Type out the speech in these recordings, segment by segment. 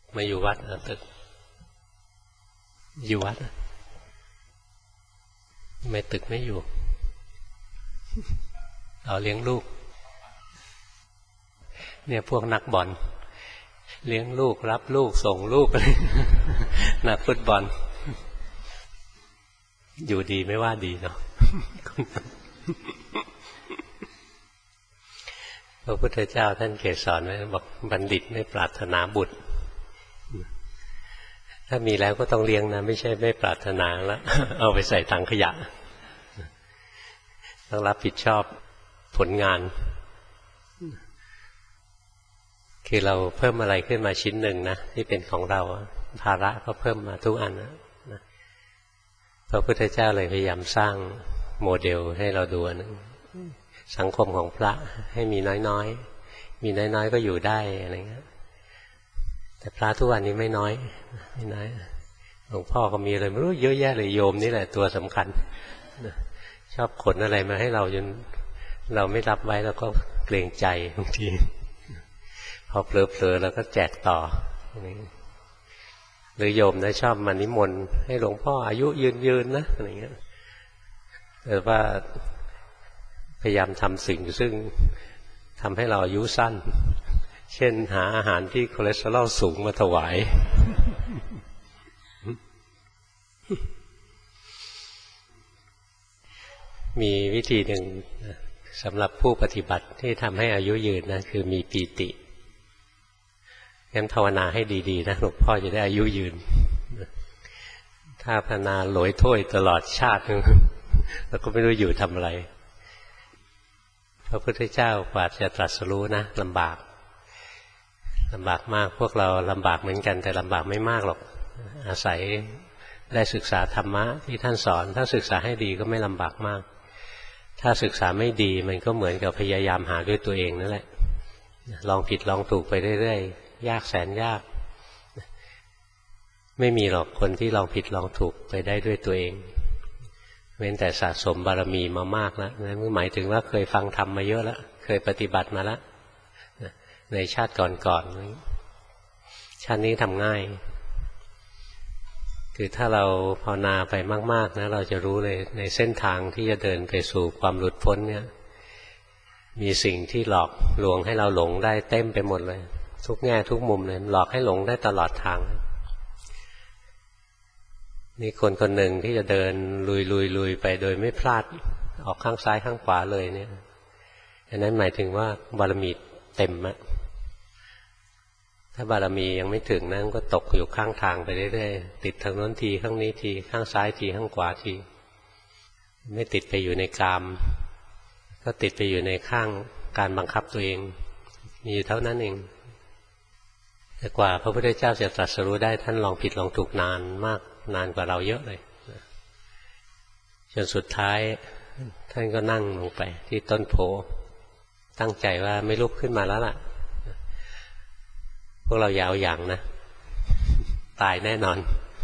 มาอยู่วัดตึกอยู่วัดไม่ตึกไม่อยู่เอาเลี้ยงลูกเนี่ยพวกนักบอลเลี้ยงลูกรับลูกส่งลูกนักฟุตบอลอยู่ดีไม่ว่าดีเนาะพระพุทธเจ้าท่านเกศสอนไว้บอกบัณฑิตไม่ปรารถนาบุตรถ้ามีแล้วก็ต้องเลี้ยงนะไม่ใช่ไม่ปรารถนาแล้วเอาไปใส่ถังขยะต้องรับผิดชอบผลงานคือเราเพิ่มอะไรขึ้นมาชิ้นหนึ่งนะที่เป็นของเราภาระก็เพิ่มมาทุกอันนะพระพุทธเจ้าเลยพยายามสร้างโมเดลให้เราดูนึงสังคมของพระให้มีน้อยๆมีน้อยๆก็อยู่ได้อะไรเงี้ยแต่พระทุกวันนี้ไม่น้อยไม่น้อยหลวงพ่อก็มีอะไรไม่รู้เยอะแยะเลยโยมนี่แหละตัวสำคัญชอบขนอะไรมาให้เราจนเราไม่รับไว้แล้วก็เกรงใจบางทีพอเผลอๆแล้วก็แจกต่อหรือโยมนะชอบมานิมนต์ให้หลวงพ่ออายุยืนนะอะไรเงี้ยแต่ว่าพยายามทำสิ่งซึ่งทำให้เราอายุสั้นเช่นหาอาหารที่คอเลสเตอรอลสูงมาถวายมีวิธีหนึ่งสำหรับผู้ปฏิบัติที่ทำให้อายุยืนนะคือมีปีติงั้นภาวนาให้ดีๆนะหลวงพ่อจะได้อายุยืนถ้าภาวนาหลอยถ้วยตลอดชาติแล้วก็ไม่รู้อยู่ทำอะไรพระพุทธเจ้ากว่าจะตรัสรู้นะลำบากมากพวกเราลำบากเหมือนกันแต่ลำบากไม่มากหรอกอาศัยได้ศึกษาธรรมะที่ท่านสอนถ้าศึกษาให้ดีก็ไม่ลำบากมากถ้าศึกษาไม่ดีมันก็เหมือนกับพยายามหาด้วยตัวเองนั่นแหละลองผิดลองถูกไปเรื่อยๆยากแสนยากไม่มีหรอกคนที่ลองผิดลองถูกไปได้ด้วยตัวเองเว้นแต่สะสมบารมีมามากแล้วนั่นหมายถึงว่าเคยฟังธรรมมาเยอะแล้วเคยปฏิบัติมาแล้วในชาติก่อนๆชาตินี้ทำง่ายคือถ้าเราภาวนาไปมากๆนะเราจะรู้เลยในเส้นทางที่จะเดินไปสู่ความหลุดพ้นเนี่ยมีสิ่งที่หลอกลวงให้เราหลงได้เต็มไปหมดเลยทุกแง่ทุกมุมเลยหลอกให้หลงได้ตลอดทางนี่คนหนึ่งที่จะเดินลุยไปโดยไม่พลาดออกข้างซ้ายข้างขวาเลยเนี่ยอันนั้นหมายถึงว่าบารมีเต็มอะถ้าบารมียังไม่ถึงนั่นก็ตกอยู่ข้างทางไปเรื่อยๆติดทางโน้นทีข้างนี้ทีข้างซ้ายทีข้างขวาทีไม่ติดไปอยู่ในกามก็ติดไปอยู่ในข้างการบังคับตัวเองมีเท่านั้นเองแต่กว่าพระพุทธเจ้าจะตรัสรู้ได้ท่านลองผิดลองถูกนานมากนานกว่าเราเยอะเลยจนสุดท้ายท่านก็นั่งลงไปที่ต้นโพตั้งใจว่าไม่ลุกขึ้นมาแล้วล่ะพวกเราอย่าเอาอย่างนะตายแน่นอน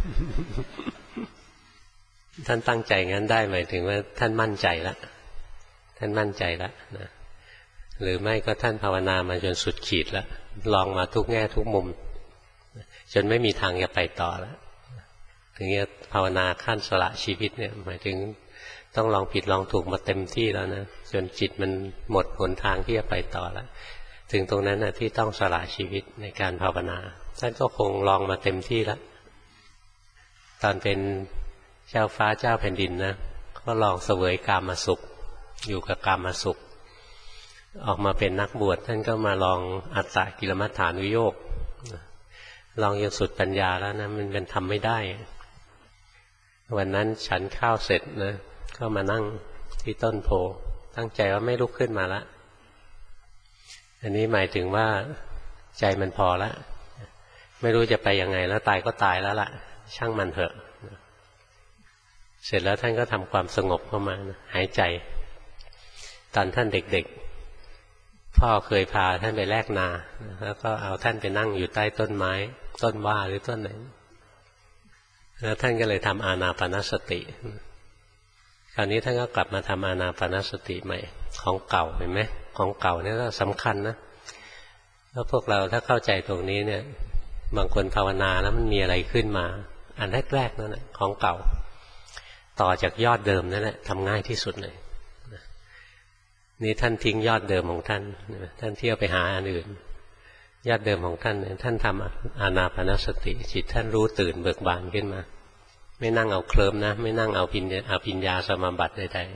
ท่านตั้งใจงั้นได้หมายถึงว่าท่านมั่นใจแล้วท่านมั่นใจแล้วนะหรือไม่ก็ท่านภาวนามาจนสุดขีดแล้วลองมาทุกแง่ทุกมุมจนไม่มีทางจะไปต่อแล้วถึงจะภาวนาขั้นสละชีวิตเนี่ยหมายถึงต้องลองผิดลองถูกมาเต็มที่แล้วนะจนจิตมันหมดหนทางที่จะไปต่อแล้วถึงตรงนั้นนะที่ต้องสละชีวิตในการภาวนาท่านก็คงลองมาเต็มที่แล้วตอนเป็นเจ้าฟ้าเจ้าแผ่นดินนะก็ลองเสวยกามสุขอยู่กับกามสุขออกมาเป็นนักบวชท่านก็มาลองอัตตกิลมัฏฐานุโยคลองจนสุดปัญญาแล้วนะมันทำไม่ได้วันนั้นฉันข้าวเสร็จนะก็มานั่งที่ต้นโพตั้งใจว่าไม่ลุกขึ้นมาละอันนี้หมายถึงว่าใจมันพอแล้วไม่รู้จะไปยังไงแล้วตายก็ตายแล้วล่ะช่างมันเถอะเสร็จแล้วท่านก็ทำความสงบเข้ามาหายใจตอนท่านเด็กๆพ่อเคยพาท่านไปแลกนาแล้วก็เอาท่านไปนั่งอยู่ใต้ต้นไม้ต้นว่าหรือต้นไหนแล้วท่านก็เลยทำอานาปานสติคราวนี้ท่านก็กลับมาทำอานาปานสติใหม่ของเก่าเห็นไหมของเก่านี่ก็สำคัญนะแล้วพวกเราถ้าเข้าใจตรงนี้เนี่ยบางคนภาวนาแล้วมันมีอะไรขึ้นมาอันแรกๆนั่นแหละของเก่าต่อจากยอดเดิมนั่นแหละทำง่ายที่สุดเลยนี่ท่านทิ้งยอดเดิมของท่านท่านเที่ยวไปหาอันอื่นยอดเดิมของท่านท่านทำอานาปานสติจิตท่านรู้ตื่นเบิกบานขึ้นมาไม่นั่งเอาเคลิ้มนะไม่นั่งเอาภิญญาสมาบัติใด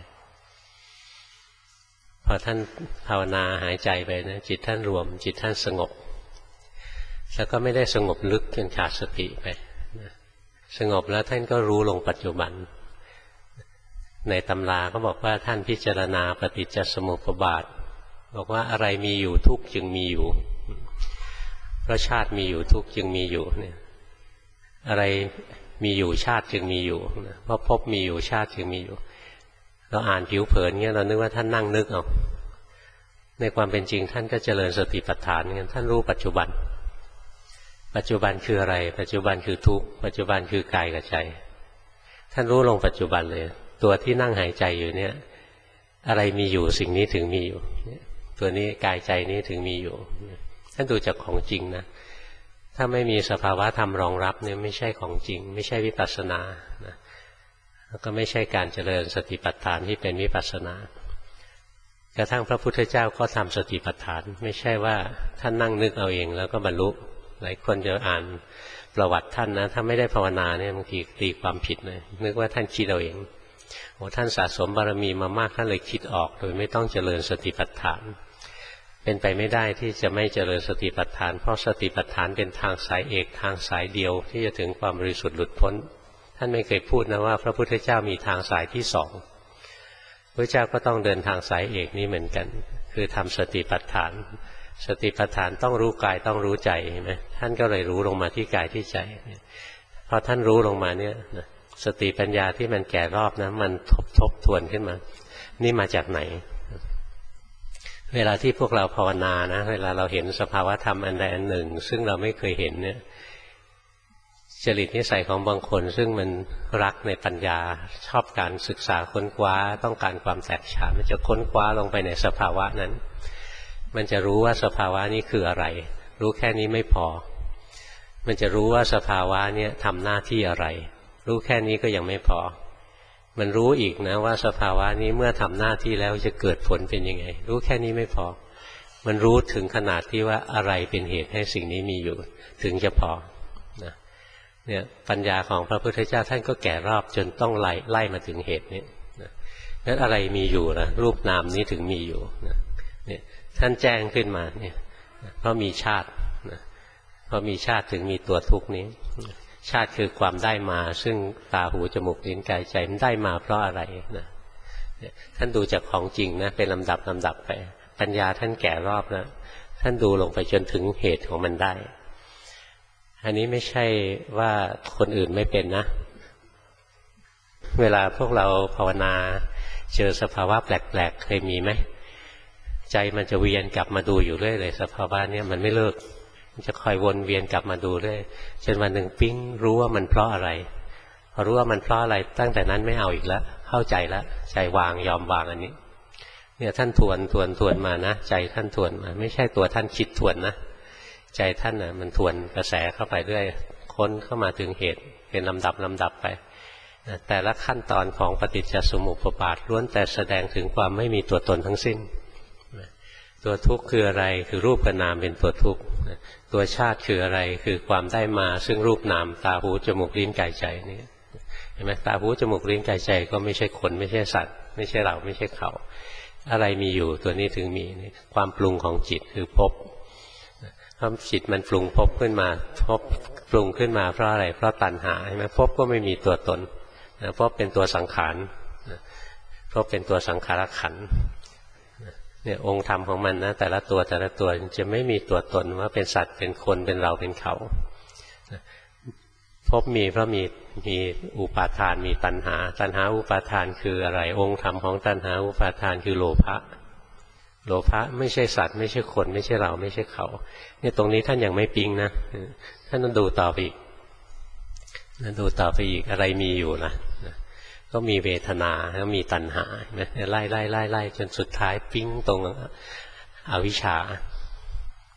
ๆพอท่านภาวนาหายใจไปนะจิตท่านรวมจิตท่านสงบแล้วก็ไม่ได้สงบลึกจนขาดสติไปสงบแล้วท่านก็รู้ลงปัจจุบันในตำราก็บอกว่าท่านพิจารณาปฏิจจสมุปบาทบอกว่าอะไรมีอยู่ทุกข์จึงมีอยู่เพราะชาติมีอยู่ทุกข์จึงมีอยู่เนี่ยอะไรมีอยู่ชาติจึงมีอยู่เพราะภพมีอยู่ชาติจึงมีอยู่เราอ่านผิวเผินเงี้ยเรานึกว่าท่านนั่งนึกเอาในความเป็นจริงท่านก็เจริญสติปัฏฐานเงี้ยท่านรู้ปัจจุบันปัจจุบันคืออะไรปัจจุบันคือทุกข์ปัจจุบันคือกายกับใจท่านรู้ลงปัจจุบันเลยตัวที่นั่งหายใจอยู่เนี่ยอะไรมีอยู่สิ่งนี้ถึงมีอยู่ตัวนี้กายใจนี้ถึงมีอยู่ท่านดูจากของจริงนะถ้าไม่มีสภาวะธรรมรองรับเนี่ยไม่ใช่ของจริงไม่ใช่วิปัสสนานะแล้วก็ไม่ใช่การเจริญสติปัฏฐานที่เป็นวิปัสสนากระทั่งพระพุทธเจ้าก็ทำสติปัฏฐานไม่ใช่ว่าท่านนั่งนึกเอาเองแล้วก็บรรลุหลายคนจะอ่านประวัติท่านนะถ้าไม่ได้ภาวนาเนี่ยบางทีตีความผิดเลยนึกว่าท่านคิดเอาเองโอ้ท่านสะสมบารมีมามากท่านเลยคิดออกโดยไม่ต้องเจริญสติปัฏฐานเป็นไปไม่ได้ที่จะไม่เจริญสติปัฏฐานเพราะสติปัฏฐานเป็นทางสายเอกทางสายเดียวที่จะถึงความบริสุทธิ์หลุดพ้นท่านไม่เคยพูดนะว่าพระพุทธเจ้ามีทางสายที่สองพระเจ้าก็ต้องเดินทางสายเอกนี้เหมือนกันคือทำสติปัฏฐานสติปัฏฐานต้องรู้กายต้องรู้ใจเห็นไหมท่านก็เลยรู้ลงมาที่กายที่ใจพอท่านรู้ลงมาเนี่ยสติปัญญาที่มันแก่รอบนะมันทบทวนขึ้นมานี่มาจากไหนเวลาที่พวกเราภาวนานะเวลาเราเห็นสภาวะธรรมอันใดอันหนึ่งซึ่งเราไม่เคยเห็นเนี่ยจริตนิสัยของบางคนซึ่งมันรักในปัญญาชอบการศึกษาค้นคว้าต้องการความแตกฉานมันจะค้นคว้าลงไปในสภาวะนั้นมันจะรู้ว่าสภาวะนี้คืออะไรรู้แค่นี้ไม่พอมันจะรู้ว่าสภาวะนี้ทำหน้าที่อะไรรู้แค่นี้ก็ยังไม่พอมันรู้อีกนะว่าสภาวะนี้เมื่อทำหน้าที่แล้วจะเกิดผลเป็นยังไงรู้แค่นี้ไม่พอมันรู้ถึงขนาดที่ว่าอะไรเป็นเหตุให้สิ่งนี้มีอยู่ถึงจะพอนะเนี่ยปัญญาของพระพุทธเจ้าท่านก็แก่รอบจนต้องไล่มาถึงเหตุนี้นะงั้นอะไรมีอยู่นะรูปนามนี้ถึงมีอยู่นะเนี่ยท่านแจ้งขึ้นมาเนี่ยเพราะมีชาตินะเพราะมีชาติถึงมีตัวทุกข์นี้ชาติคือความได้มาซึ่งตาหูจมูกลิ้นกายใจมันได้มาเพราะอะไรนะท่านดูจากของจริงนะเป็นลำดับไปปัญญาท่านแก่รอบนะท่านดูลงไปจนถึงเหตุของมันได้อันนี้ไม่ใช่ว่าคนอื่นไม่เป็นนะเวลาพวกเราภาวนาเจอสภาวะแปลกๆเคยมีไหมใจมันจะเวียนกลับมาดูอยู่เรื่อยเลยสภาวะนี้มันไม่เลิกมันจะคอยวนเวียนกลับมาดูเรื่อยจนวันหนึ่งปิ๊งรู้ว่ามันเพราะอะไรพอรู้ว่ามันเพราะอะไรตั้งแต่นั้นไม่เอาอีกแล้วเข้าใจแล้วใจวางยอมวางอันนี้เนี่ยท่านทวนมานะใจท่านทวนมาไม่ใช่ตัวท่านคิดทวนนะใจท่านน่ะมันทวนกระแสเข้าไปเรื่อยค้นเข้ามาถึงเหตุเป็นลำดับไปแต่ละขั้นตอนของปฏิจจสมุปบาทล้วนแต่แสดงถึงความไม่มีตัวตนทั้งสิ้นตัวทุกข์คืออะไรคือรูปกับนามเป็นตัวทุกข์ตัวชาติคืออะไรคือความได้มาซึ่งรูปนามตาหูจมูกลิ้นกายใจนี่เห็นไหมตาหูจมูกลิ้นกายใจก็ไม่ใช่คนไม่ใช่สัตว์ไม่ใช่เราไม่ใช่เขาอะไรมีอยู่ตัวนี้ถึงมีความปรุงของจิตคือภพเพราะจิตมันปรุงภพขึ้นมาภพปรุงขึ้นมาเพราะอะไรเพราะตัณหาใช่ไหมภพก็ไม่มีตัวตนภพเป็นตัวสังขารภพเป็นตัวสังขารขันธ์เนี่ยองค์ธรรมของมันนะแต่ละตัวจะไม่มีตัวตนว่าเป็นสัตว์เป็นคนเป็นเราเป็นเขาภพมีเพราะมีอุปาทานมีตัณหาอุปาทานคืออะไรองค์ธรรมของตัณหาอุปาทานคือโลภะไม่ใช่สัตว์ไม่ใช่คนไม่ใช่เราไม่ใช่เขาเนี่ยตรงนี้ท่านยังไม่ปิ๊งนะท่านต้องดูต่อไปอีกอะไรมีอยู่นะก็มีเวทนาแล้วมีตัณหาไล่จนสุดท้ายปิ๊งตรงอวิชชา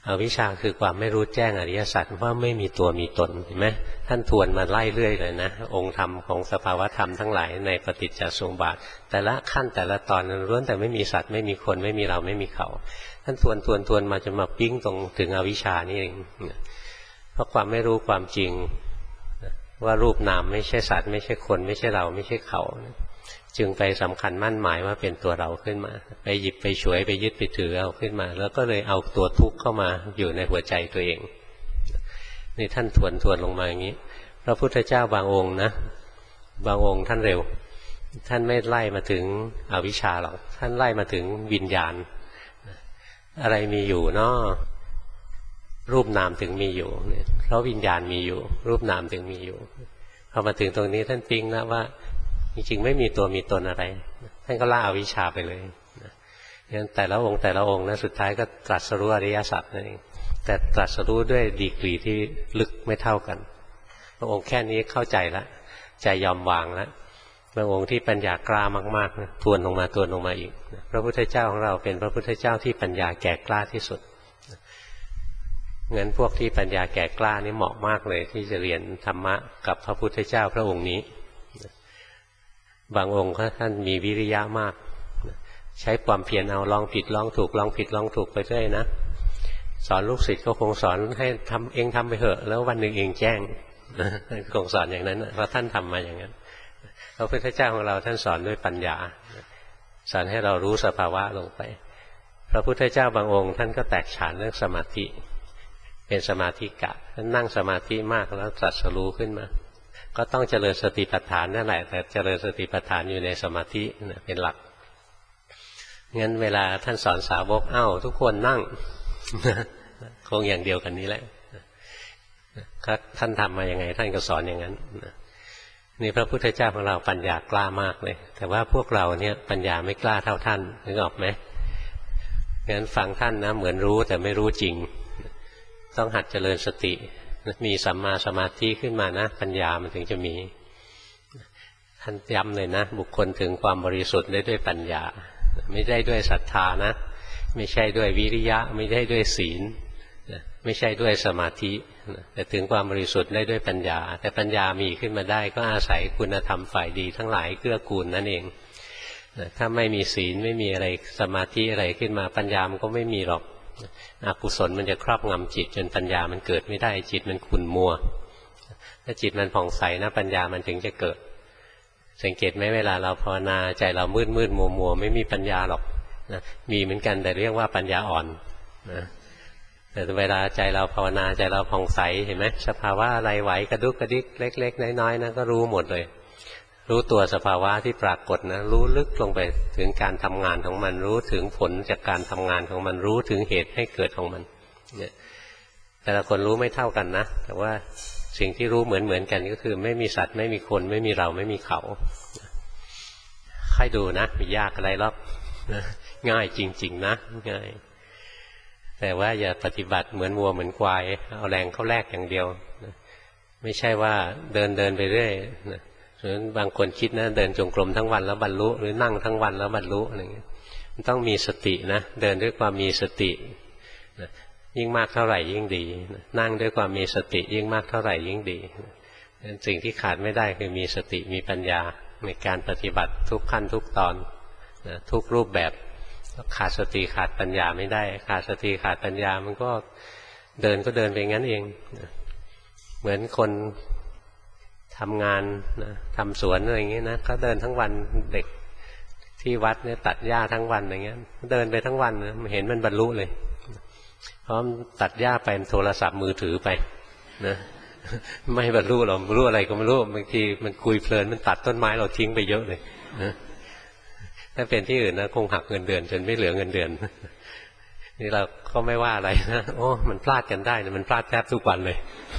อวิชชาคือความไม่รู้แจ้งอริยสัจว่าไม่มีตัวมีตนเห็นไหมท่านทวนมาไล่เรื่อยเลยนะองค์ธรรมของสภาวธรรมทั้งหลายในปฏิจจสมุปบาทแต่ละขั้นแต่ละตอนล้วนแต่ไม่มีสัตว์ไม่มีคนไม่มีเราไม่มีเขาท่านทวนมาจนมาปิ้งตรงถึงอวิชชานี่เองเพราะความไม่รู้ความจริงว่ารูปนามไม่ใช่สัตว์ไม่ใช่คนไม่ใช่เราไม่ใช่เขาจึงไปสำคัญมั่นหมายว่าเป็นตัวเราขึ้นมาไปหยิบไปฉวยไปยึดไปถือเอาขึ้นมาแล้วก็เลยเอาตัวทุกข์เข้ามาอยู่ในหัวใจตัวเองนี่ท่านทวนลงมาอย่างนี้พระพุทธเจ้าบางองค์นะบางองค์ท่านเร็วท่านไม่ไล่มาถึงอวิชชาหรอกท่านไล่มาถึงวิญญาณอะไรมีอยู่เนาะรูปนามถึงมีอยู่เพราะวิญญาณมีอยู่รูปนามถึงมีอยู่พอมาถึงตรงนี้ท่านปิ๊งนะว่าจริงๆไม่มีตัวมีตนอะไรท่านก็ละอวิชชาไปเลยงั้นแต่ละองค์นะสุดท้ายก็ตรัสรู้อริยสัจนั่นเองแต่ตรัสรู้ด้วยดีกรีที่ลึกไม่เท่ากันบางองค์แค่นี้เข้าใจแล้วใจยอมวางแล้วบางองค์ที่ปัญญากล้ามากๆนะทวนลงมาอีกพระพุทธเจ้าของเราเป็นพระพุทธเจ้าที่ปัญญาแก่กล้าที่สุดงั้นพวกที่ปัญญาแก่กล้านี่เหมาะมากเลยที่จะเรียนธรรมะกับพระพุทธเจ้าพระองค์นี้บางองค์ท่านมีวิริยะมากใช้ความเพียรเอาลองผิดลองถูกลองผิดลองถูกไปเรื่อยนะสอนลูกศิษย์ก็คงสอนให้ทำไปเถอะแล้ววันหนึ่งเองแจ้งคงสอนอย่างนั้นเพราะท่านทำมาอย่างนั้นพระพุทธเจ้าของเราท่านสอนด้วยปัญญาสอนให้เรารู้สภาวะลงไปพระพุทธเจ้าบางองค์ท่านก็แตกฉานเรื่องสมาธิเป็นสมาธิกะท่านนั่งสมาธิมากแล้วตรัสรู้ขึ้นมาก็ต้องเจริญสติปัฏฐานนั่นแหละแต่เจริญสติปัฏฐานอยู่ในสมาธิเป็นหลักงั้นเวลาท่านสอนสาวกทุกคนนั่งคงอย่างเดียวกันนี้แหละท่านทำมาอย่างไงท่านก็สอนอย่างนั้นนี่พระพุทธเจ้าของเราปัญญากล้ามากเลยแต่ว่าพวกเราเนี่ยปัญญาไม่กล้าเท่าท่านนึกออกไหมงั้นฟังท่านนะเหมือนรู้แต่ไม่รู้จริงต้องหัดเจริญสติมีสัมมาสมาธิขึ้นมานะปัญญามันถึงจะมีท่านย้ำเลยนะบุคคลถึงความบริสุทธิ์ได้ด้วยปัญญาไม่ได้ด้วยศรัทธานะไม่ใช่ด้วยวิริยะไม่ได้ด้วยศีลไม่ใช่ด้วยสมาธิแต่ถึงความบริสุทธิ์ได้ด้วยปัญญาแต่ปัญญามีขึ้นมาได้ก็อาศัยคุณธรรมฝ่ายดีทั้งหลายเกื้อกูลนั่นเองถ้าไม่มีศีลไม่มีอะไรสมาธิอะไรขึ้นมาปัญญามันก็ไม่มีหรอกอกุศลมันจะครอบงำจิตจนปัญญามันเกิดไม่ได้จิตมันขุ่นมัวถ้าจิตมันผ่องใสนะปัญญามันถึงจะเกิดสังเกตไหมเวลาเราภาวนาใจเรามืดมัวไม่มีปัญญาหรอกนะมีเหมือนกันแต่เรียกว่าปัญญาอ่อนนะแต่เวลาใจเราภาวนาใจเราผ่องใสเห็นไหมสภาวะอะไรไหวกระดุกกระดิกเล็กๆน้อยๆนะก็รู้หมดเลยรู้ตัวสภาวะที่ปรากฏนะรู้ลึกลงไปถึงการทำงานของมันรู้ถึงผลจากการทำงานของมันรู้ถึงเหตุให้เกิดของมันเนี่ยแต่ละคนรู้ไม่เท่ากันนะแต่ว่าสิ่งที่รู้เหมือนกันก็คือไม่มีสัตว์ไม่มีคนไม่มีเราไม่มีเขาค่อยดูนะไม่ยากอะไรหรอกง่ายจริงๆนะง่ายแต่ว่าอย่าปฏิบัติเหมือนวัวเหมือนควายเอาแรงเข้าแลกอย่างเดียวไม่ใช่ว่าเดินไปเรื่อยหรือบางคนคิดนะเดินจงกรมทั้งวันแล้วบรรลุหรือนั่งทั้งวันแล้วบรรลุอะไรเงี้ยมันต้องมีสตินะเดินด้วยความมีสติยิ่งมากเท่าไหร่ยิ่งดีนั่งด้วยความมีสติยิ่งมากเท่าไหร่ยิ่งดีสิ่งที่ขาดไม่ได้คือมีสติมีปัญญาในการปฏิบัติทุกขั้นทุกตอนทุกรูปแบบขาดสติขาดปัญญาไม่ได้ขาดสติขาดปัญญามันก็เดินไปงั้นเองเหมือนคนทำงานนะทำสวนอะไรอย่างเงี้ยนะก็เดินทั้งวันเด็กที่วัดเนี่ยตัดหญ้าทั้งวันอย่างเงี้ยเดินไปทั้งวันนะเห็นมันบรรลุเลยเพราะตัดหญ้าไปโทรศัพท์มือถือไปนะไม่บรรลุหรอกรู้อะไรก็ไม่รู้บางทีมันคุยเพลินมันตัดต้นไม้เราทิ้งไปเยอะเลยนะถ้าเป็นที่อื่นนะคงหักเงินเดือนจนไม่เหลือเงินเดือนนี่เราก็ไม่ว่าอะไรนะโอ้มันพลาดกันได้นะมันพลาดแทบทุกวันเลย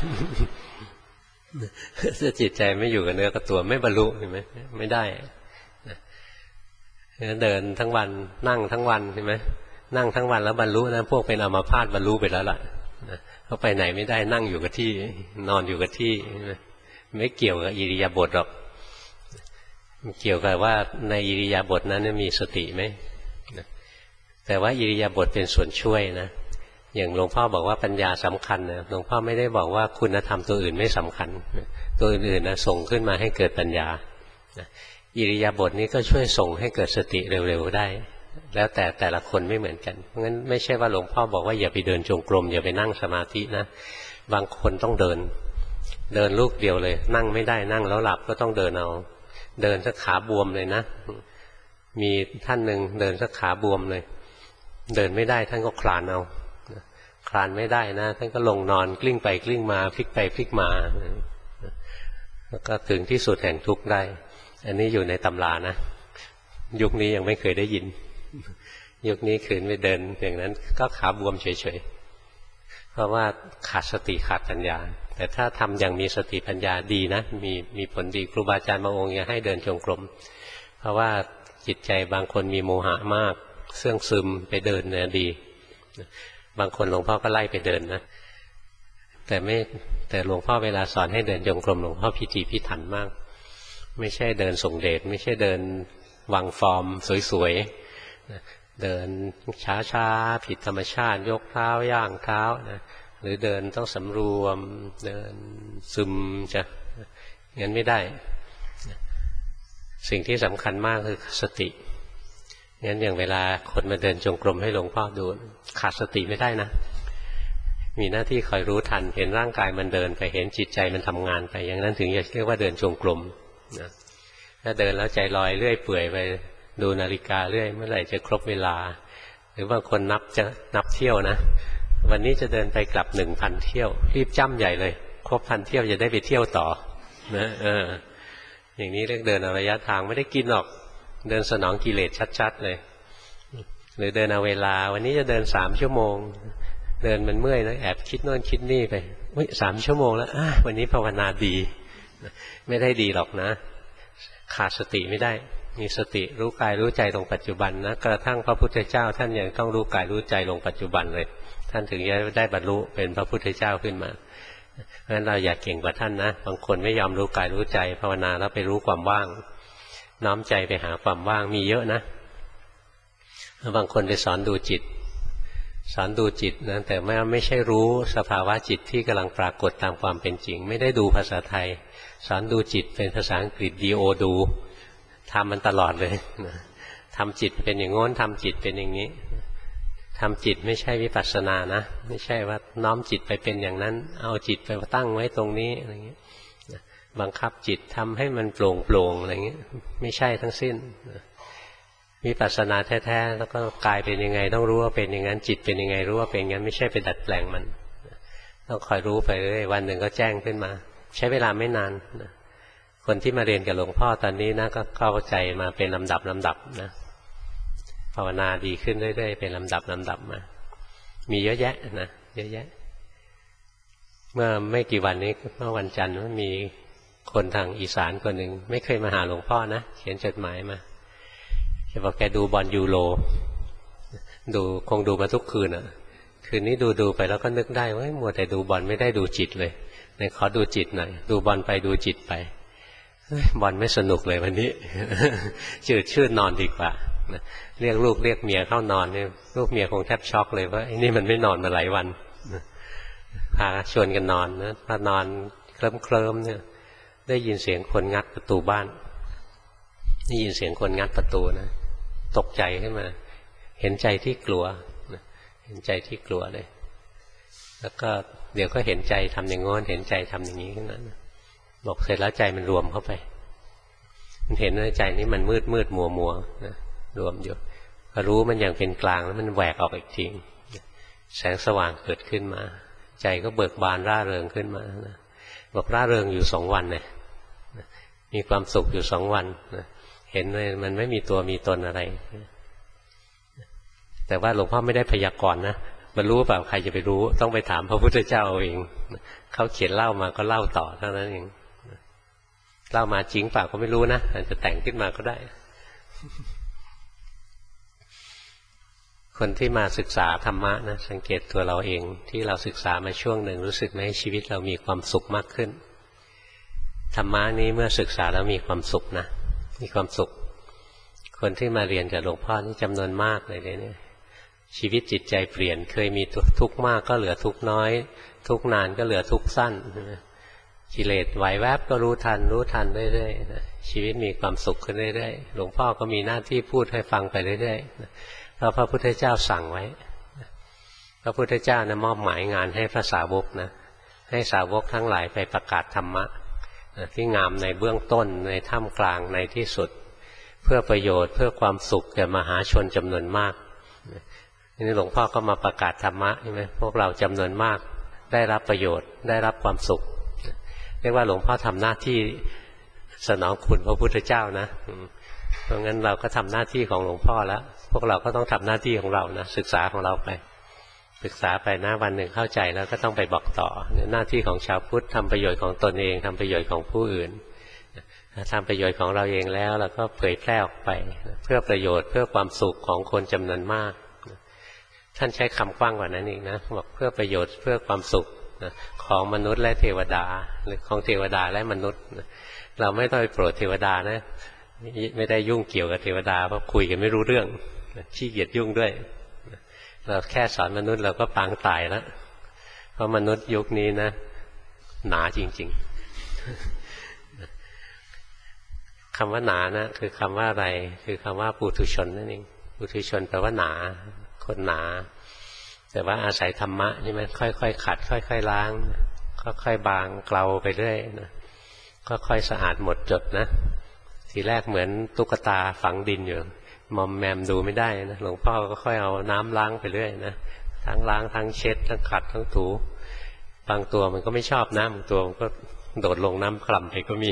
ถ้าจิตใจไม่อยู่กับเนื้อกับตัวไม่บรรลุเห็นไหมไม่ได้เดินทั้งวันนั่งทั้งวันเห็นไหมนั่งทั้งวันแล้วบรรลุนะพวกเป็นอัมพาตบรรลุไปแล้วล่ะเขาไปไหนไม่ได้นั่งอยู่กับที่นอนอยู่กับที่ไม่เกี่ยวกับอิริยาบถหรอกเกี่ยวกับว่าในอิริยาบถนั้นมีสติไหมแต่ว่าอิริยาบถเป็นส่วนช่วยนะอย่างหลวงพ่อบอกว่าปัญญาสำคัญนะหลวงพ่อไม่ได้บอกว่าคุณธรรมตัวอื่นไม่สำคัญตัวอื่นๆนะส่งขึ้นมาให้เกิดปัญญาอิริยาบถนี้ก็ช่วยส่งให้เกิดสติเร็วๆได้แล้วแต่ละคนไม่เหมือนกันเพราะงั้นไม่ใช่ว่าหลวงพ่อบอกว่าอย่าไปเดินจงกรมอย่าไปนั่งสมาธินะบางคนต้องเดินลูกเดียวเลยนั่งไม่ได้นั่งแล้วหลับก็ต้องเดินเอาเดินสักขาบวมเลยนะมีท่านหนึ่งเดินสักขาบวมเลยเดินไม่ได้ท่านก็คลานเอาคลานไม่ได้นะท่านก็ลงนอนกลิ้งไปกลิ้งมาพลิกไปพลิกมาแล้วก็ถึงที่สุดแห่งทุกข์ได้อันนี้อยู่ในตำรานะยุคนี้ยังไม่เคยได้ยินยุคนี้ขืนไปเดินอย่างนั้นก็ขาบวมเฉยๆเพราะว่าขาดสติขาดปัญญาแต่ถ้าทำอย่างมีสติปัญญาดีนะมีผลดีครูบาอาจารย์บางองค์ยังให้เดินจงกรมเพราะว่าจิตใจบางคนมีโมหะมากเสื่องซึมไปเดินเนี่ยดีบางคนหลวงพ่อก็ไล่ไปเดินนะแต่หลวงพ่อเวลาสอนให้เดินจงกรมหลวงพ่อพิถีพิถันมากไม่ใช่เดินส่งเดชไม่ใช่เดินวางฟอร์มสวยๆเดินช้าๆผิดธรรมชาติยกเท้าย่างเท้านะหรือเดินต้องสำรวมเดินซึมจะงั้นไม่ได้สิ่งที่สำคัญมากคือสติงั้นอย่างเวลาคนมาเดินจงกรมให้หลวงพ่อดูขาดสติไม่ได้นะมีหน้าที่คอยรู้ทันเห็นร่างกายมันเดินไปเห็นจิตใจมันทำงานไปอย่างนั้นถึงจะเรียกว่าเดินจงกรมนะถ้าเดินแล้วใจลอยเรื่อยเปื่อยไปดูนาฬิกาเรื่อยเมื่อไหร่จะครบเวลาหรือบางคนนับเที่ยวนะวันนี้จะเดินไปกลับ 1,000 เที่ยวรีบจ้ำใหญ่เลยครบ 1,000 เที่ยวจะได้ไปเที่ยวต่อนะอย่างนี้เรียกเดินระยะทางไม่ได้กินหรอกเดินสนองกิเลสชัดๆเลยหรือเดินเอาเวลาวันนี้จะเดิน3 ชั่วโมงเดินมันเมื่อยนะแอบคิดโน่นคิดนี่ไป3 ชั่วโมงแล้ววันนี้ภาวนาดีไม่ได้ดีหรอกนะขาดสติไม่ได้มีสติรู้กายรู้ใจตรงปัจจุบันนะกระทั่งพระพุทธเจ้าท่านยังต้องรู้กายรู้ใจลงปัจจุบันเลยท่านถึงจะได้บรรลุเป็นพระพุทธเจ้าขึ้นมาเพราะฉะนั้นเราอย่าเก่งกว่าท่านนะบางคนไม่ยอมรู้กายรู้ใจภาวนาแล้วไปรู้ความว่างน้อมใจไปหาความว่างมีเยอะนะบางคนไปสอนดูจิตนะแต่ไม่ใช่รู้สภาวะจิตที่กำลังปรากฏตามความเป็นจริงไม่ได้ดูภาษาไทยสอนดูจิตเป็นภาษาอังกฤษ do ดูทำมันตลอดเลยทำจิตเป็นอย่างโน้นทำจิตเป็นอย่างนี้ทำจิตไม่ใช่วิปัสสนานะไม่ใช่ว่าน้อมจิตไปเป็นอย่างนั้นเอาจิตไปตั้งไว้ตรงนี้อะไรเงี้ยบังคับจิตทำให้มันโปร่งอะไรเงี้ยไม่ใช่ทั้งสิ้นวิปัสสนาแท้ๆแล้วก็กายเป็นยังไงต้องรู้ว่าเป็นอย่างนั้นจิตเป็นยังไงรู้ว่าเป็นอย่างนั้นไม่ใช่ไปดัดแปลงมันต้องคอยรู้ไปเรื่อยวันหนึ่งก็แจ้งขึ้นมาใช้เวลาไม่นานคนที่มาเรียนกับหลวงพ่อตอนนี้นะก็เข้าใจมาเป็นลำดับนะภาวนาดีขึ้นเรื่อยๆเป็นลำดับมามีเยอะแยะนะเยอะแยะเมื่อไม่กี่วันนี้เมื่อวันจันทร์มีคนทางอีสานคนหนึ่งไม่เคยมาหาหลวงพ่อนะเขียนจดหมายมาแกบอกแกดูบอลยูโรคงดูมาทุกคืนอ่ะคืนนี้ดูไปแล้วก็นึกได้ว่ามัวแต่ดูบอลไม่ได้ดูจิตเลยไหนขอดูจิตหน่อยดูบอลไปดูจิตไปบอลไม่สนุกเลยวันนี้ จืดชืดนอนดีกว่าเรียกลูกเรียกเมียเข้านอนเนี่ยลูกเมียคงแทบช็อกเลยว่าไอ้นี่มันไม่นอนมาหลายวันพาชวนกันนอนนะพานอนเคลิ้มเนี่ยได้ยินเสียงคนงัดประตูบ้านได้ยินเสียงคนงัดประตูนะตกใจขึ้นมาเห็นใจที่กลัวเห็นใจที่กลัวเลยแล้วก็เดี๋ยวก็เห็นใจทำอย่างงอนเห็นใจทำอย่างนี้ขึ้นมาบอกเสร็จแล้วใจมันรวมเข้าไปมันเห็นว่าใจนี้มันมืดมัวนะรวมอยู่พอรู้มันอย่างเป็นกลางแล้วมันแหวกออกอีกทีแสงสว่างเกิดขึ้นมาใจก็เบิกบานร่าเริงขึ้นมานะบอกร่าเริงอยู่2 วันเนี่ยมีความสุขอยู่2 วันนะเห็นเลยมันไม่มีตัวมีตนอะไรแต่ว่าหลวงพ่อไม่ได้พยากรณ์นะมันรู้เปล่าใครจะไปรู้ต้องไปถามพระพุทธเจ้าเองเขาเขียนเล่ามาก็เล่าต่อเท่านั้นเองเล่ามาจริงเปล่าก็ไม่รู้นะอาจจะแต่งขึ้นมาก็ได้คนที่มาศึกษาธรรมะนะสังเกตตัวเราเองที่เราศึกษามาช่วงหนึ่งรู้สึกไหมชีวิตเรามีความสุขมากขึ้นธรรมะนี้เมื่อศึกษาแล้วมีความสุขนะมีความสุขคนที่มาเรียนกับหลวงพ่อนี่จำนวนมากเลยเนี่ยชีวิตจิตใจเปลี่ยนเคยมีทุกข์มากก็เหลือทุกข์น้อยทุกข์นานก็เหลือทุกข์สั้นกิเลสไหวแวบก็รู้ทันเรื่อยๆชีวิตมีความสุขขึ้นเรื่อยๆหลวงพ่อก็มีหน้าที่พูดให้ฟังไปเรื่อยๆเพราะพระพุทธเจ้าสั่งไว้พระพุทธเจ้านะมอบหมายงานให้พระสาวกนะให้สาวกทั้งหลายไปประกาศธรรมะที่งามในเบื้องต้นในท่ามกลางในที่สุดเพื่อประโยชน์เพื่อความสุขแก่มหาชนจำนวนมากนี่หลวงพ่อก็มาประกาศธรรมะใช่ไหมพวกเราจำนวนมากได้รับประโยชน์ได้รับความสุขเรียกว่าหลวงพ่อทำหน้าที่สนองคุณพระพุทธเจ้านะเพราะงั้นเราก็ทำหน้าที่ของหลวงพ่อแล้วพวกเราก็ต้องทำหน้าที่ของเรานะศึกษาของเราไปศึกษาไปนะวันหนึ่งเข้าใจแล้วก็ต้องไปบอกต่อหน้าที่ของชาวพุทธทำประโยชน์ของตนเองทำประโยชน์ของผู้อื่นทำประโยชน์ของเราเองแล้วเราก็เผยแพร่ออกไปเพื่อประโยชน์เพื่อความสุขของคนจำนวนมากท่านใช้คำกว้างกว่านั้นอีกนะบอกเพื่อประโยชน์เพื่อความสุขของมนุษย์และเทวดาหรือของเทวดาและมนุษย์เราไม่ต้องไปโปรดเทวดานะไม่ได้ยุ่งเกี่ยวกับเทวดาเพราะคุยกันไม่รู้เรื่องขี้เกียจยุ่งด้วยเราแค่สอนมนุษย์เราก็ปางตายแล้วเพราะมนุษย์ยุคนี้นะหนาจริงๆคำว่าหนานะคือคำว่าอะไรคือคำว่าปุถุชนนั่นเองปุถุชนแปลว่าหนาคนหนาแต่ว่าอาศัยธรรมะใช่ไหมค่อยๆขัดค่อยๆล้างค่อยๆบางเกลาไปเรื่อยนะค่อยๆสะอาดหมดจดนะทีแรกเหมือนตุ๊กตาฝังดินอยู่มอมแมมดูไม่ได้นะหลวงพ่อก็ค่อยเอาน้ำล้างไปเรื่อยนะทั้งล้างทั้งเช็ดทั้งขัดทั้งถูบางตัวมันก็ไม่ชอบน้ำบางตัวมันก็โดดลงน้ำกล่ำไปก็มี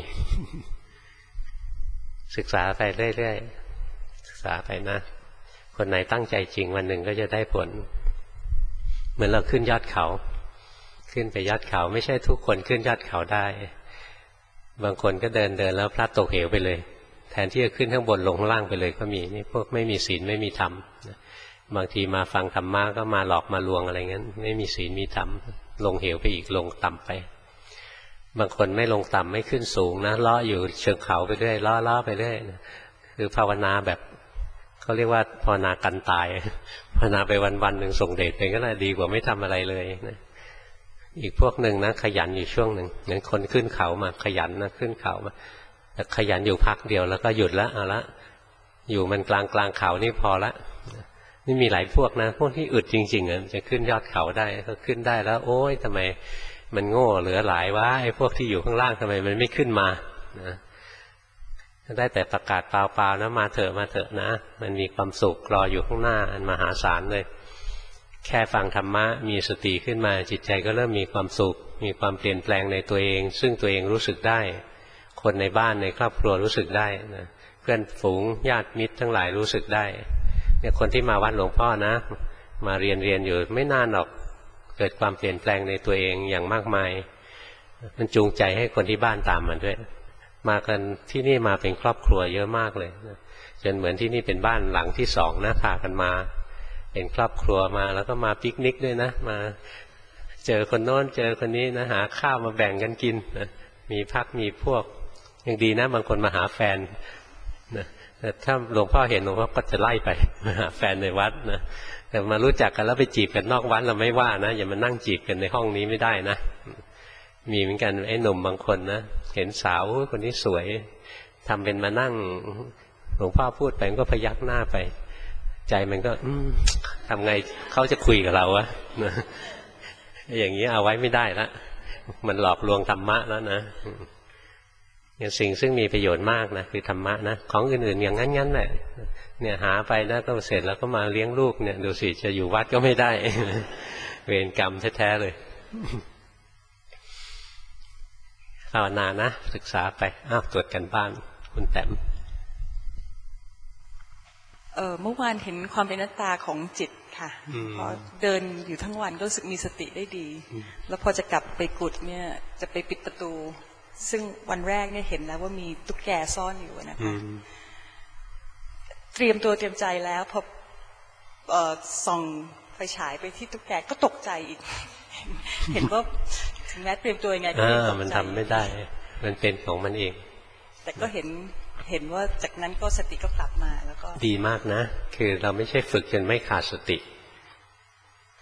ศึกษาไปเรื่อยๆศึกษาไปนะคนไหนตั้งใจจริงวันหนึ่งก็จะได้ผลเหมือนเราขึ้นยอดเขาขึ้นไปยอดเขาไม่ใช่ทุกคนขึ้นยอดเขาได้บางคนก็เดินแล้วพลัดตกเหวไปเลยแทนที่จะขึ้นข้างบนลงข้างล่างไปเลยก็มีนี่พวกไม่มีศีลไม่มีธรรมบางทีมาฟังธรรมะก็มาหลอกมาลวงอะไรงั้นไม่มีศีลมีธรรมลงเหวไปอีกลงต่ำไปบางคนไม่ลงต่ำไม่ขึ้นสูงนะล้ออยู่เชิงเขาไปเรื่อยล้อไปเรื่อยคือภาวนาแบบเขาเรียกว่าภาวนากันตายภาวนาไปวันๆหนึ่งส่งเดชไปก็ได้ดีกว่าไม่ทำอะไรเลยนะอีกพวกหนึ่งนะขยันอยู่ช่วงหนึ่งเหมือนคนขึ้นเขามาขยันนะขึ้นเขามาแต่ขยันอยู่พักเดียวแล้วก็หยุดแล้วเอาละอยู่มันกลางเขานี่พอละนี่มีหลายพวกนะพวกที่อึดจริงๆจะขึ้นยอดเขาได้ก็ขึ้นได้แล้วโอ๊ยทำไมมันโง่เหลือหลายวะไอ้พวกที่อยู่ข้างล่างทำไมมันไม่ขึ้นมานะได้แต่ประกาศเปล่าๆนะมาเถอะนะมันมีความสุขรออยู่ข้างหน้าอันมหาศาลเลยแค่ฟังธรรมะมีสติขึ้นมาจิตใจก็เริ่มมีความสุขมีความเปลี่ยนแปลงในตัวเองซึ่งตัวเองรู้สึกได้คนในบ้านในครอบครัวรู้สึกได้นะเพื่อนฝูงญาติมิตรทั้งหลายรู้สึกได้เนี่ยคนที่มาวัดหลวงพ่อนะมาเรียนอยู่ไม่นานหรอกเกิดความเปลี่ยนแปลงในตัวเองอย่างมากมายมันจูงใจให้คนที่บ้านตามมาด้วยมากันที่นี่มาเป็นครอบครัวเยอะมากเลยจนเหมือนที่นี่เป็นบ้านหลังที่สองนะพากันมาเป็นครอบครัวมาแล้วก็มาปิกนิกด้วยนะมาเจอคนโน้นเจอคนนี้นะหาข้าวมาแบ่งกันกินนะมีพักมีพวกยังดีนะบางคนมาหาแฟนนะแต่ถ้าหลวงพ่อเห็นหลวงพ่อก็จะไล่ไปมาหาแฟนในวัดนะแต่มารู้จักกันแล้วไปจีบกันนอกวัดเราไม่ว่านะอย่ามานั่งจีบกันในห้องนี้ไม่ได้นะมีเหมือนกันไอ้หนุ่มบางคนนะเห็นสาวคนนี้สวยทำเป็นมานั่งหลวงพ่อพูดไปมันก็พยักหน้าไปใจมันก็ทำไงเขาจะคุยกับเราวะอย่างนี้เอาไว้ไม่ได้ละมันหลอกลวงธรรมะแล้วนะอย่างสิ่งซึ่งมีประโยชน์มากนะคือธรรมะนะของอื่นๆอย่างนั้นแหละเนี่ยหาไปนะก็เสร็จแล้วก็มาเลี้ยงลูกเนี่ยดูสิจะอยู่วัดก็ไม่ได้เวรกรรมแท้ๆเลยภาวนานะศึกษาไปตรวจกันบ้านคุณแต้มเมื่อวานเห็นความเป็นอนัตตาของจิตค่ะพอเดินอยู่ทั้งวันก็รู้สึกมีสติได้ดีแล้วพอจะกลับไปกุฏเนี่ยจะไปปิดประตูซึ่งวันแรกเนี่ยเห็นแล้วว่ามีตุ๊กแกซ่อนอยู่นะคะเตรียมตัวเตรียมใจแล้วพอส่องไฟฉายไปที่ตุ๊กแกก็ตกใจอีก เห็นว่าถึงแม้เตรียมตัวยังไงก็ยังตกใจมันทำไม่ได้มันเป็นของมันเองแต่ก็เห็นว่าจากนั้นก็สติก็กลับมาแล้วก็ดีมากนะคือเราไม่ใช่ฝึกจนไม่ขาดสติ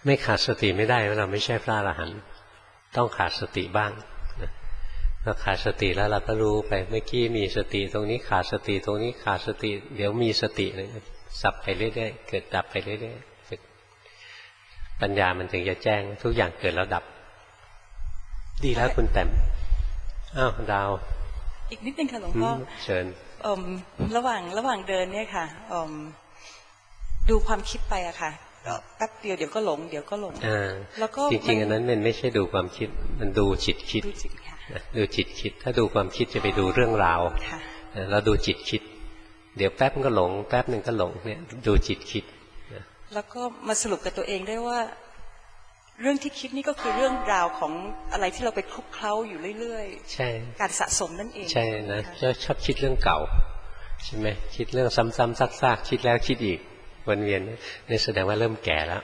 ไม่ขาดสติไม่ได้เราไม่ใช่พระอรหันต์ต้องขาดสติบ้างเราขาดสติแล้วเราก็รู้ไปเมื่อกี้มีสติตรงนี้ขาดสติตรงนี้ขาดสติเดี๋ยวมีสติเลยสับไปเรื่อยๆเกิดดับไปเรื่อยๆฝึกปัญญามันถึงจะแจ้งทุกอย่างเกิดแล้วดับดีแล้วคุณแต้มอ้าวดาวอีกนิดนึงค่ะหลวงพ่อเชิญระหว่างเดินเนี่ยค่ะดูความคิดไปอะค่ะแป๊บเดียวเดี๋ยวก็หลงแล้วก็จริงๆอันนั้นมันไม่ใช่ดูความคิดมันดูจิตคิดดูจิตคิดถ้าดูความคิดจะไปดูเรื่องราวเราดูจิตคิดเดี๋ยวแป๊บก็หลงแป๊บหนึ่งก็หลงเนี่ยดูจิตคิดแล้วก็มาสรุปกับตัวเองได้ว่าเรื่องที่คิดนี่ก็คือเรื่องราวของอะไรที่เราไปคลุกเคล้าอยู่เรื่อยๆใช่การสะสมนั่นเองใช่นะชอบคิดเรื่องเก่าใช่ไหมคิดเรื่องซ้ำๆซากๆคิดแล้วคิดอีกวนเวียนนี่แสดงว่าเริ่มแก่แล้ว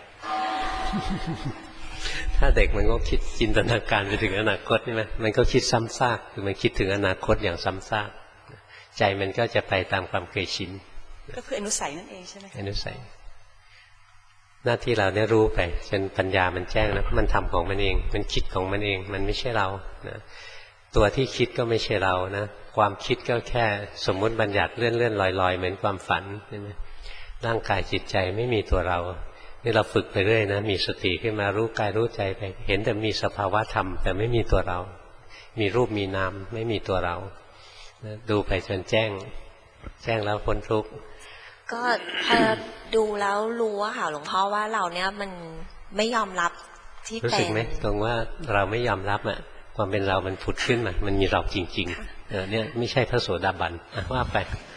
ถ้าเด็กมันก็คิดจินตนาการไปถึงอนาคตนี่ไหมมันก็คิดซ้ำซากคือมันคิดถึงอนาคตอย่างซ้ำซากใจมันก็จะไปตามความเคยชินก็คืออนุสัยนั่นเองใช่ไหมอนุสัยหน้าที่เราเนี่ยรู้ไปจนปัญญามันแจ้งนะมันทำของมันเองมันคิดของมันเองมันไม่ใช่เรานะตัวที่คิดก็ไม่ใช่เรานะความคิดก็แค่สมมุติบัญญัติเลื่อนลอยเหมือนความฝันใช่ไหมร่างกายจิตใจไม่มีตัวเรานี่เราฝึกไปเรื่อยนะมีสติขึ้นมารู้กายรู้ใจไปเห็นแต่มีสภาวะธรรมแต่ไม่มีตัวเรามีรูปมีนามไม่มีตัวเราดูไปจนแจ้งแล้วพ้นทุกข์ก็พอดูแล้วรู้ว่าค่ะหลวงพ่อว่าเราเนี่ยมันไม่ยอมรับที่เป็นรู้สึกไหมตรงว่าเราไม่ยอมรับอ่ะความเป็นเรามันผุดขึ้นมามันมีเราจริงๆเนี่ยไม่ใช่พระโสดาบันว่าไป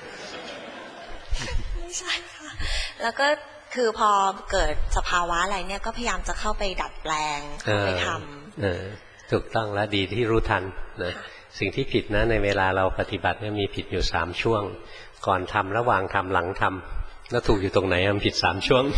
ไม่ใช่ค่ะแล้วก็คือพอเกิดสภาวะอะไรเนี่ยก็พยายามจะเข้าไปดัดแปลงเข้าไปทำถูกต้องแล้วดีที่รู้ทันนะสิ่งที่ผิดนะในเวลาเราปฏิบัติเนี่ยมีผิดอยู่3ช่วงก่อนทำระหว่างทำหลังทำแล้วถูกอยู่ตรงไหนมันผิด3ช่วง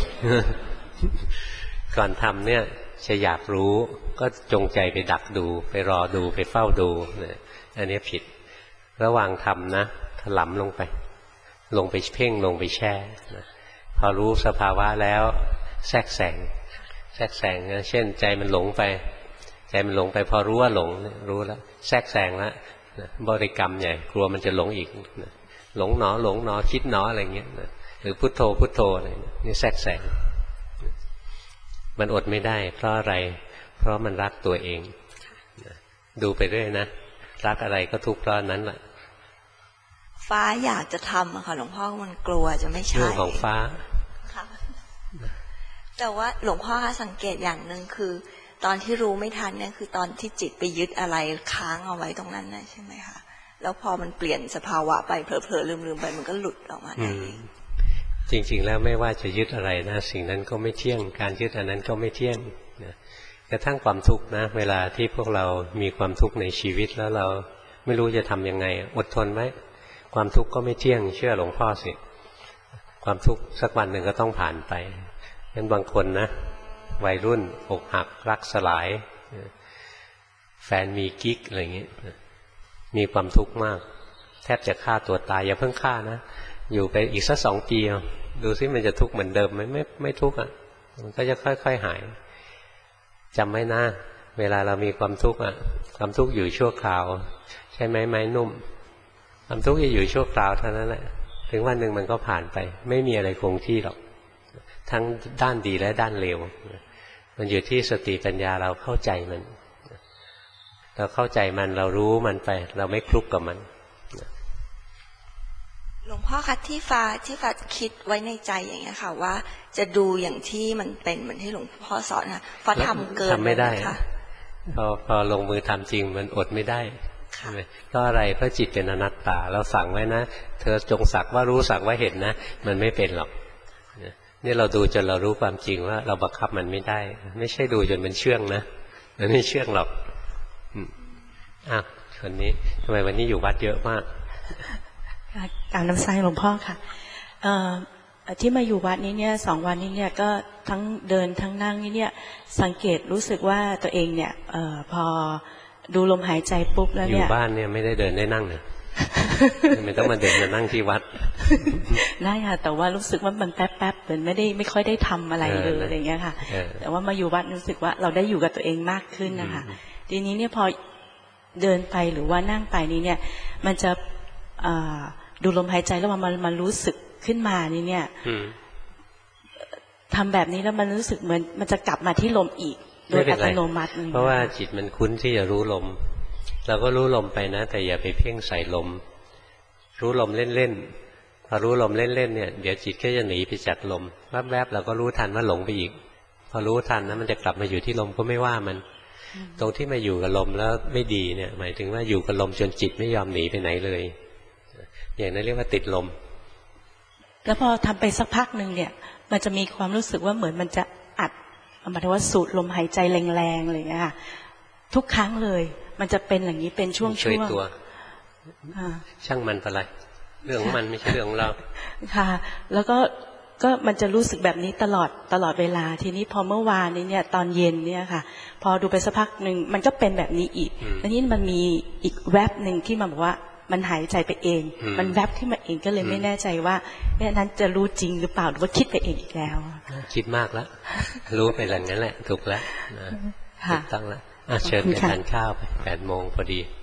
ก่อนทำเนี่ยจะอยากรู้ก็จงใจไปดักดูไปรอดูไปเฝ้าดูนะอันนี้ผิดระหว่างทำนะถลำลงไปเพ่งลงไปแช่นะพอรู้สภาวะแล้วแทรกแซงนะเช่นใจมันหลงไปพอรู้ว่าหลงรู้แล้วแทรกแซงแล้วบริกรรมใหญ่กลัวมันจะหลงอีกนะหลงหนอคิดหนออะไรเงี้ยนะหรือพุทโธอะไรนี่แทรกแซงมันอดไม่ได้เพราะอะไรเพราะมันรักตัวเองดูไปเรื่อยนะรักอะไรก็ทุกข์เพราะนั้นแหละฟ้าอยากจะทำอะค่ะหลวงพ่อมันกลัวจะไม่ใช่เรื่องของฟ้าค่ะแต่ว่าหลวงพ่อคะสังเกตอย่างหนึ่งคือตอนที่รู้ไม่ทันเนี่ยคือตอนที่จิตไปยึดอะไรค้างเอาไว้ตรงนั้นนะใช่ไหมคะแล้วพอมันเปลี่ยนสภาวะไปเผลอๆลืมไปมันก็หลุดออกมาได้เองจริงๆแล้วไม่ว่าจะยึดอะไรนะสิ่งนั้นก็ไม่เที่ยงการยึดอันนั้นก็ไม่เที่ยงนะกระทั่งความทุกข์นะเวลาที่พวกเรามีความทุกข์ในชีวิตแล้วเราไม่รู้จะทำยังไงอดทนไว้ความทุกข์ก็ไม่เที่ยงเชื่อหลวงพ่อสิความทุกข์สักวันหนึ่งก็ต้องผ่านไปงั้นบางคนนะวัยรุ่นอกหักรักสลายแฟนมีกิ๊กอะไรอย่างนี้มีความทุกข์มากแทบจะฆ่าตัวตายอย่าเพิ่งฆ่านะอยู่ไปอีกสัก2 ปีดูซิมันจะทุกข์เหมือนเดิมไหมไม่ทุกข์อ่ะมันก็จะค่อยๆหายจำไว้นะเวลาเรามีความทุกข์ความทุกข์อยู่ชั่วคราวใช่ไหมไม้นุ่มความทุกข์จะอยู่ชั่วคราวเท่านั้นแหละถึงวันหนึ่งมันก็ผ่านไปไม่มีอะไรคงที่หรอกทั้งด้านดีและด้านเลวมันอยู่ที่สติปัญญาเราเข้าใจมันเราเข้าใจมันเรารู้มันไปเราไม่คลุกกับมันหลวงพ่อคะที่ฟ้าคิดไว้ในใจอย่างเงี้ยค่ะว่าจะดูอย่างที่มันเป็นเหมือนที่หลวงพ่อสอนค่ะฟ้าทำเกินทำไม่ได้ค่ะพอลงมือทำจริงมันอดไม่ได้เพราะอะไรเพราะจิตเป็นอนัตตาเราสั่งไว้นะเธอจงสักว่ารู้สักว่าเห็นนะมันไม่เป็นหรอกนี่เราดูจนเรารู้ความจริงว่าเราบังคับมันไม่ได้ไม่ใช่ดูจนมันเชื่องนะมันไม่เชื่องหรอกคนนี้ทำไมวันนี้อยู่วัดเยอะมากการนำไส้หลวงพ่อค่ะที่มาอยู่วัดนี้เนี่ย2 วันนี้เนี่ยก็ทั้งเดินทั้งนั่งนี่เนี่ยสังเกตรู้สึกว่าตัวเองเนี่ยพอดูลมหายใจปุ๊บแล้วเนี่ยอยู่บ้านเนี่ยไม่ได้เดินได้นั่งนะไม่ต้องมาเดินมานั่งที่วัดได้ค่ะแต่ว่ารู้สึกว่ามันแป๊บๆเหมือนไม่ค่อยได้ทำอะไรเลยอะไรเงี้ยค่ะแต่ว่ามาอยู่วัดรู้สึกว่าเราได้อยู่กับตัวเองมากขึ้นนะคะทีนี้เนี่ยพอเดินไปหรือว่านั่งไปนี้เนี่ยมันจะดูลมหายใจแล้วมันรู้สึกขึ้นมานี่เนี่ยทำแบบนี้แล้วมันรู้สึกเหมือนมันจะกลับมาที่ลมอีกโดยอัตโนมัติเพราะว่าจิตมันคุ้นที่จะรู้ลมเราก็รู้ลมไปนะแต่อย่าไปเพ่งใส่ลมรู้ลมเล่นๆพอรู้ลมเล่นๆเนี่ยเดี๋ยวจิตก็จะหนีไปจากลมแวบๆเราก็รู้ทันว่าหลงไปอีกพอรู้ทันนะมันจะกลับมาอยู่ที่ลมก็ไม่ว่ามันตรงที่มาอยู่กับลมแล้วไม่ดีเนี่ยหมายถึงว่าอยู่กับลมจนจิตไม่ยอมหนีไปไหนเลยอย่างนั้นเรียกว่าติดลมแล้วพอทำไปสักพักหนึ่งเนี่ยมันจะมีความรู้สึกว่าเหมือนมันจะอัดหมายถึงว่าสูดลมหายใจแรงๆอะไรอย่างเงี้ยค่ะทุกครั้งเลยมันจะเป็นอย่างนี้เป็นช่วงๆตัวช่างมันอะไรเรื่องของมันไม่ใช่เรื่องของเราค่ะแล้วก็มันจะรู้สึกแบบนี้ตลอดเวลาทีนี้พอเมื่อวานนี้เนี่ยตอนเย็นเนี่ยค่ะพอดูไปสักพักหนึ่งมันก็เป็นแบบนี้อีกแล้วนี่มันมีอีกแวบหนึ่งที่มาบอกว่ามันหายใจไปเองมันแวบขึ้นมาเองก็เลยไม่แน่ใจว่าเนี่ยนั้นจะรู้จริงหรือเปล่าหรือว่าคิดไปเองอีกแล้วคิดมากแล้วรู้ไปอย่างนั้นแหละถูกแล้วถูกต้องแล้วเชิญไปทานข้าวไป8 โมงพอดี